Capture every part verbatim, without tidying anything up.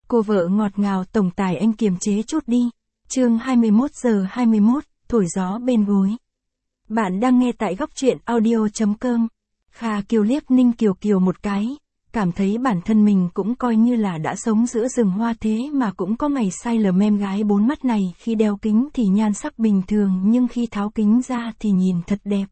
Cô vợ ngọt ngào tổng tài anh kiềm chế chút đi. Chương hai mươi mốt giờ hai mươi mốt, thổi gió bên gối. Bạn đang nghe tại góc truyện audio chấm com. Kha Kiều liếc Ninh Kiều Kiều một cái, cảm thấy bản thân mình cũng coi như là đã sống giữa rừng hoa thế mà cũng có ngày sai lầm. Em gái bốn mắt này khi đeo kính thì nhan sắc bình thường nhưng khi tháo kính ra thì nhìn thật đẹp.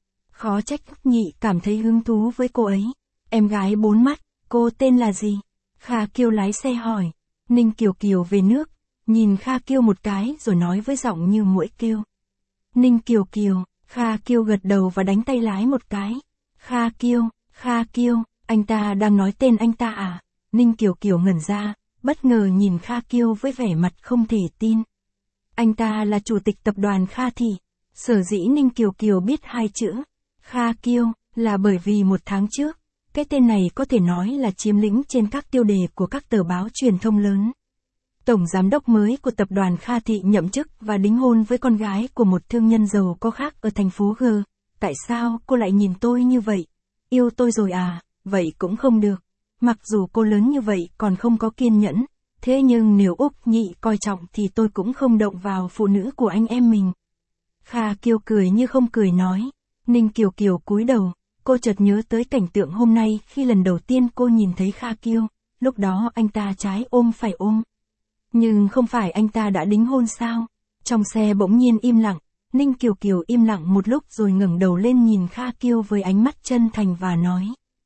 Khó trách Nhị cảm thấy hứng thú với cô ấy. Em gái bốn mắt, cô tên là gì? Kha Kiều lái xe hỏi. Ninh Kiều Kiều về nước, nhìn Kha Kiều một cái rồi nói với giọng như muỗi kêu. Ninh Kiều Kiều, Kha Kiều gật đầu và đánh tay lái một cái. Kha Kiều, Kha Kiều, anh ta đang nói tên anh ta à? Ninh Kiều Kiều ngẩn ra, bất ngờ nhìn Kha Kiều với vẻ mặt không thể tin. Anh ta là chủ tịch tập đoàn Kha Thị. Sở dĩ Ninh Kiều Kiều biết hai chữ Kha Kiều là bởi vì một tháng trước, cái tên này có thể nói là chiếm lĩnh trên các tiêu đề của các tờ báo truyền thông lớn. Tổng giám đốc mới của tập đoàn Kha Thị nhậm chức và đính hôn với con gái của một thương nhân giàu có khác ở thành phố G. Tại sao cô lại nhìn tôi như vậy? Yêu tôi rồi à? Vậy cũng không được. Mặc dù cô lớn như vậy còn không có kiên nhẫn, thế nhưng nếu Úc Nhị coi trọng thì tôi cũng không động vào phụ nữ của anh em mình. Kha Kiều cười như không cười nói. Ninh Kiều Kiều cúi đầu, cô chợt nhớ tới cảnh tượng hôm nay khi lần đầu tiên cô nhìn thấy Kha Kiều, lúc đó anh ta trái ôm phải ôm. Nhưng không phải anh ta đã đính hôn sao? Trong xe bỗng nhiên im lặng, Ninh Kiều Kiều im lặng một lúc rồi ngẩng đầu lên nhìn Kha Kiều với ánh mắt chân thành và nói.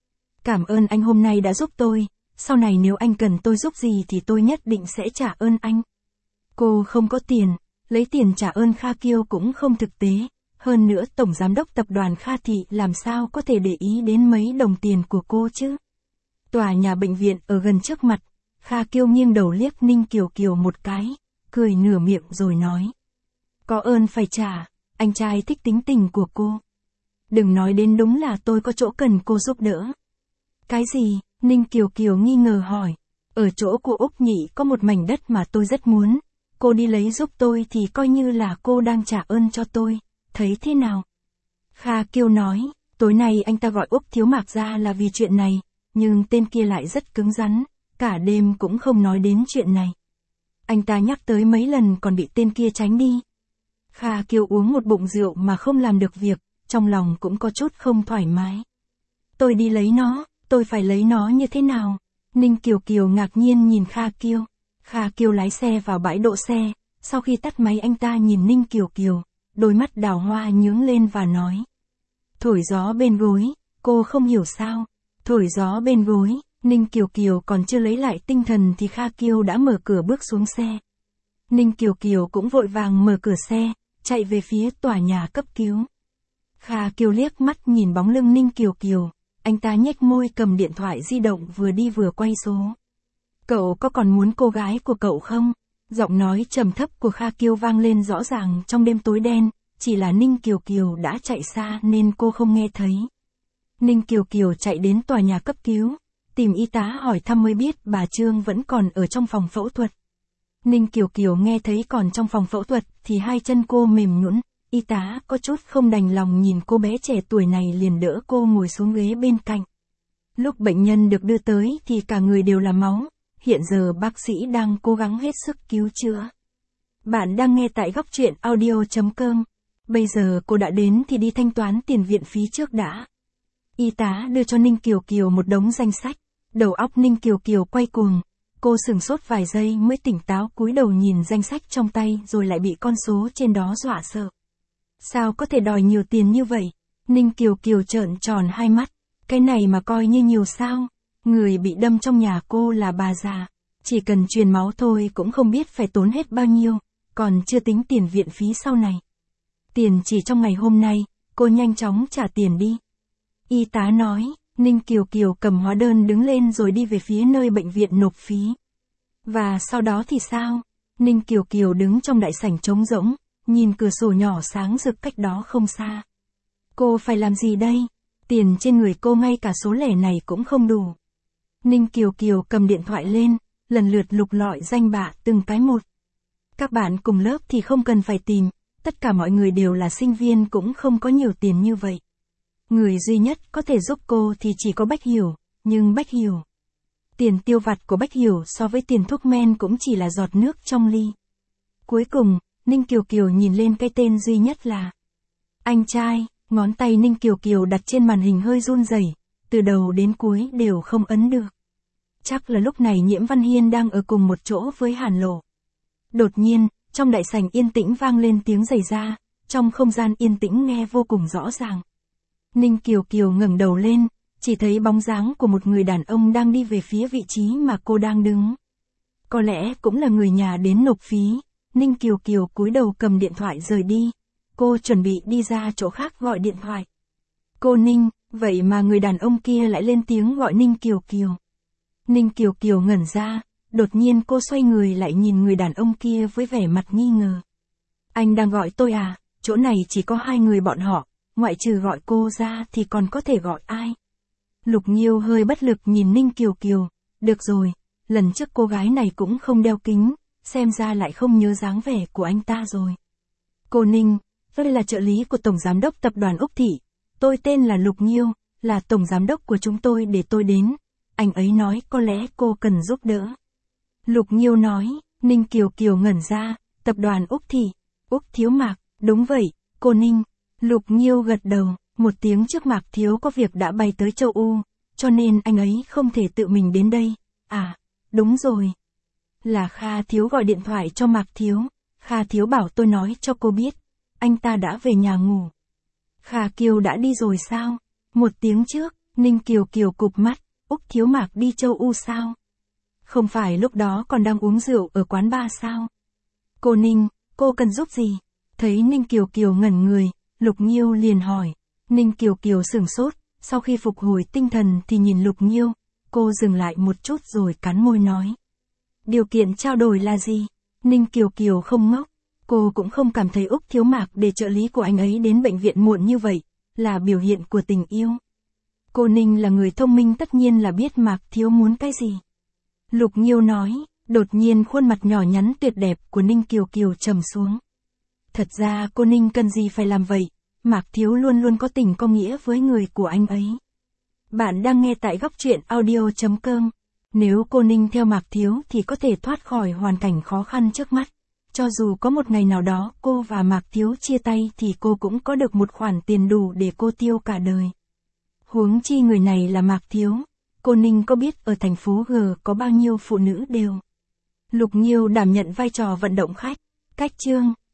Cảm ơn anh hôm nay đã giúp tôi, sau này nếu anh cần tôi giúp gì thì tôi nhất định sẽ trả ơn anh. Cô không có tiền, lấy tiền trả ơn Kha Kiều cũng không thực tế, hơn nữa tổng giám đốc tập đoàn Kha Thị làm sao có thể để ý đến mấy đồng tiền của cô chứ. Tòa nhà bệnh viện ở gần trước mặt, Kha Kiều nghiêng đầu liếc Ninh Kiều Kiều một cái, cười nửa miệng rồi nói. Có ơn phải trả, anh trai thích tính tình của cô. Đừng nói đến đúng là tôi có chỗ cần cô giúp đỡ. Cái gì? Ninh Kiều Kiều nghi ngờ hỏi. Ở chỗ của Úc Nhị có một mảnh đất mà tôi rất muốn. Cô đi lấy giúp tôi thì coi như là cô đang trả ơn cho tôi. Thấy thế nào? Kha Kiều nói, tối nay anh ta gọi Úc Thiếu Mạc ra là vì chuyện này, nhưng tên kia lại rất cứng rắn, cả đêm cũng không nói đến chuyện này. Anh ta nhắc tới mấy lần còn bị tên kia tránh đi. Kha Kiều uống một bụng rượu mà không làm được việc, trong lòng cũng có chút không thoải mái. Tôi đi lấy nó, tôi phải lấy nó như thế nào? Ninh Kiều Kiều ngạc nhiên nhìn Kha Kiều. Kha Kiều lái xe vào bãi đỗ xe, sau khi tắt máy anh ta nhìn Ninh Kiều Kiều, đôi mắt đào hoa nhướng lên và nói. Thổi gió bên gối, cô không hiểu sao? Thổi gió bên gối, Ninh Kiều Kiều còn chưa lấy lại tinh thần thì Kha Kiều đã mở cửa bước xuống xe. Ninh Kiều Kiều cũng vội vàng mở cửa xe, chạy về phía tòa nhà cấp cứu. Kha Kiều liếc mắt nhìn bóng lưng Ninh Kiều Kiều, anh ta nhếch môi cầm điện thoại di động vừa đi vừa quay số. Cậu có còn muốn cô gái của cậu không? Giọng nói trầm thấp của Kha Kiều vang lên rõ ràng trong đêm tối đen, chỉ là Ninh Kiều Kiều đã chạy xa nên cô không nghe thấy. Ninh Kiều Kiều chạy đến tòa nhà cấp cứu, tìm y tá hỏi thăm mới biết bà Trương vẫn còn ở trong phòng phẫu thuật. Ninh Kiều Kiều nghe thấy còn trong phòng phẫu thuật thì hai chân cô mềm nhũn, y tá có chút không đành lòng nhìn cô bé trẻ tuổi này liền đỡ cô ngồi xuống ghế bên cạnh. Lúc bệnh nhân được đưa tới thì cả người đều là máu, hiện giờ bác sĩ đang cố gắng hết sức cứu chữa. Bạn đang nghe tại góc truyện audio chấm com. Bây giờ cô đã đến thì đi thanh toán tiền viện phí trước đã. Y tá đưa cho Ninh Kiều Kiều một đống danh sách, đầu óc Ninh Kiều Kiều quay cuồng. Cô sửng sốt vài giây mới tỉnh táo cúi đầu nhìn danh sách trong tay rồi lại bị con số trên đó dọa sợ. Sao có thể đòi nhiều tiền như vậy? Ninh Kiều Kiều trợn tròn hai mắt. Cái này mà coi như nhiều sao? Người bị đâm trong nhà cô là bà già. Chỉ cần truyền máu thôi cũng không biết phải tốn hết bao nhiêu, còn chưa tính tiền viện phí sau này. Tiền chỉ trong ngày hôm nay, cô nhanh chóng trả tiền đi. Y tá nói. Ninh Kiều Kiều cầm hóa đơn đứng lên rồi đi về phía nơi bệnh viện nộp phí. Và sau đó thì sao? Ninh Kiều Kiều đứng trong đại sảnh trống rỗng, nhìn cửa sổ nhỏ sáng rực cách đó không xa. Cô phải làm gì đây? Tiền trên người cô ngay cả số lẻ này cũng không đủ. Ninh Kiều Kiều cầm điện thoại lên, lần lượt lục lọi danh bạ từng cái một. Các bạn cùng lớp thì không cần phải tìm, tất cả mọi người đều là sinh viên cũng không có nhiều tiền như vậy. Người duy nhất có thể giúp cô thì chỉ có Bách Hiểu, nhưng Bách Hiểu Tiền tiêu vặt của Bách Hiểu so với tiền thuốc men cũng chỉ là giọt nước trong ly. Cuối cùng, Ninh Kiều Kiều nhìn lên cái tên duy nhất là anh trai, ngón tay Ninh Kiều Kiều đặt trên màn hình hơi run rẩy, từ đầu đến cuối đều không ấn được. Chắc là lúc này Nhiễm Văn Hiên đang ở cùng một chỗ với Hàn Lộ. Đột nhiên, trong đại sảnh yên tĩnh vang lên tiếng giày da, trong không gian yên tĩnh nghe vô cùng rõ ràng. Ninh Kiều Kiều ngẩng đầu lên, chỉ thấy bóng dáng của một người đàn ông đang đi về phía vị trí mà cô đang đứng. Có lẽ cũng là người nhà đến nộp phí. Ninh Kiều Kiều cúi đầu cầm điện thoại rời đi. Cô chuẩn bị đi ra chỗ khác gọi điện thoại. Cô Ninh, vậy mà người đàn ông kia lại lên tiếng gọi Ninh Kiều Kiều. Ninh Kiều Kiều ngẩn ra, đột nhiên cô xoay người lại nhìn người đàn ông kia với vẻ mặt nghi ngờ. Anh đang gọi tôi à, chỗ này chỉ có hai người bọn họ, ngoại trừ gọi cô ra thì còn có thể gọi ai? Lục Nghiêu hơi bất lực nhìn Ninh Kiều Kiều, được rồi, lần trước cô gái này cũng không đeo kính, xem ra lại không nhớ dáng vẻ của anh ta rồi. Cô Ninh, tôi là trợ lý của Tổng Giám đốc Tập đoàn Úc Thị, tôi tên là Lục Nghiêu, là Tổng Giám đốc của chúng tôi để tôi đến, anh ấy nói có lẽ cô cần giúp đỡ. Lục Nghiêu nói, Ninh Kiều Kiều ngẩn ra, Tập đoàn Úc Thị, Úc Thiếu Mạc, đúng vậy, cô Ninh. Lục Nghiêu gật đầu, một tiếng trước Mạc Thiếu có việc đã bay tới châu U, cho nên anh ấy không thể tự mình đến đây. À, đúng rồi. Là Kha Thiếu gọi điện thoại cho Mạc Thiếu, Kha Thiếu bảo tôi nói cho cô biết, anh ta đã về nhà ngủ. Kha Kiều đã đi rồi sao? Một tiếng trước, Ninh Kiều Kiều cụp mắt, Úc Thiếu Mạc đi châu U sao? Không phải lúc đó còn đang uống rượu ở quán bar sao? Cô Ninh, cô cần giúp gì? Thấy Ninh Kiều Kiều ngẩn người, Lục Nghiêu liền hỏi. Ninh Kiều Kiều sửng sốt, sau khi phục hồi tinh thần thì nhìn Lục Nghiêu, cô dừng lại một chút rồi cắn môi nói. Điều kiện trao đổi là gì? Ninh Kiều Kiều không ngốc, cô cũng không cảm thấy Úc Thiếu Mạc để trợ lý của anh ấy đến bệnh viện muộn như vậy, là biểu hiện của tình yêu. Cô Ninh là người thông minh tất nhiên là biết Mạc Thiếu muốn cái gì. Lục Nghiêu nói, đột nhiên khuôn mặt nhỏ nhắn tuyệt đẹp của Ninh Kiều Kiều trầm xuống. Thật ra cô Ninh cần gì phải làm vậy, Mạc Thiếu luôn luôn có tình có nghĩa với người của anh ấy. Bạn đang nghe tại góc truyện audio chấm com. Nếu cô Ninh theo Mạc Thiếu thì có thể thoát khỏi hoàn cảnh khó khăn trước mắt. Cho dù có một ngày nào đó cô và Mạc Thiếu chia tay thì cô cũng có được một khoản tiền đủ để cô tiêu cả đời. Huống chi người này là Mạc Thiếu. Cô Ninh có biết ở thành phố G có bao nhiêu phụ nữ đều. Lục Nghiêu đảm nhận vai trò vận động khách. Cách chương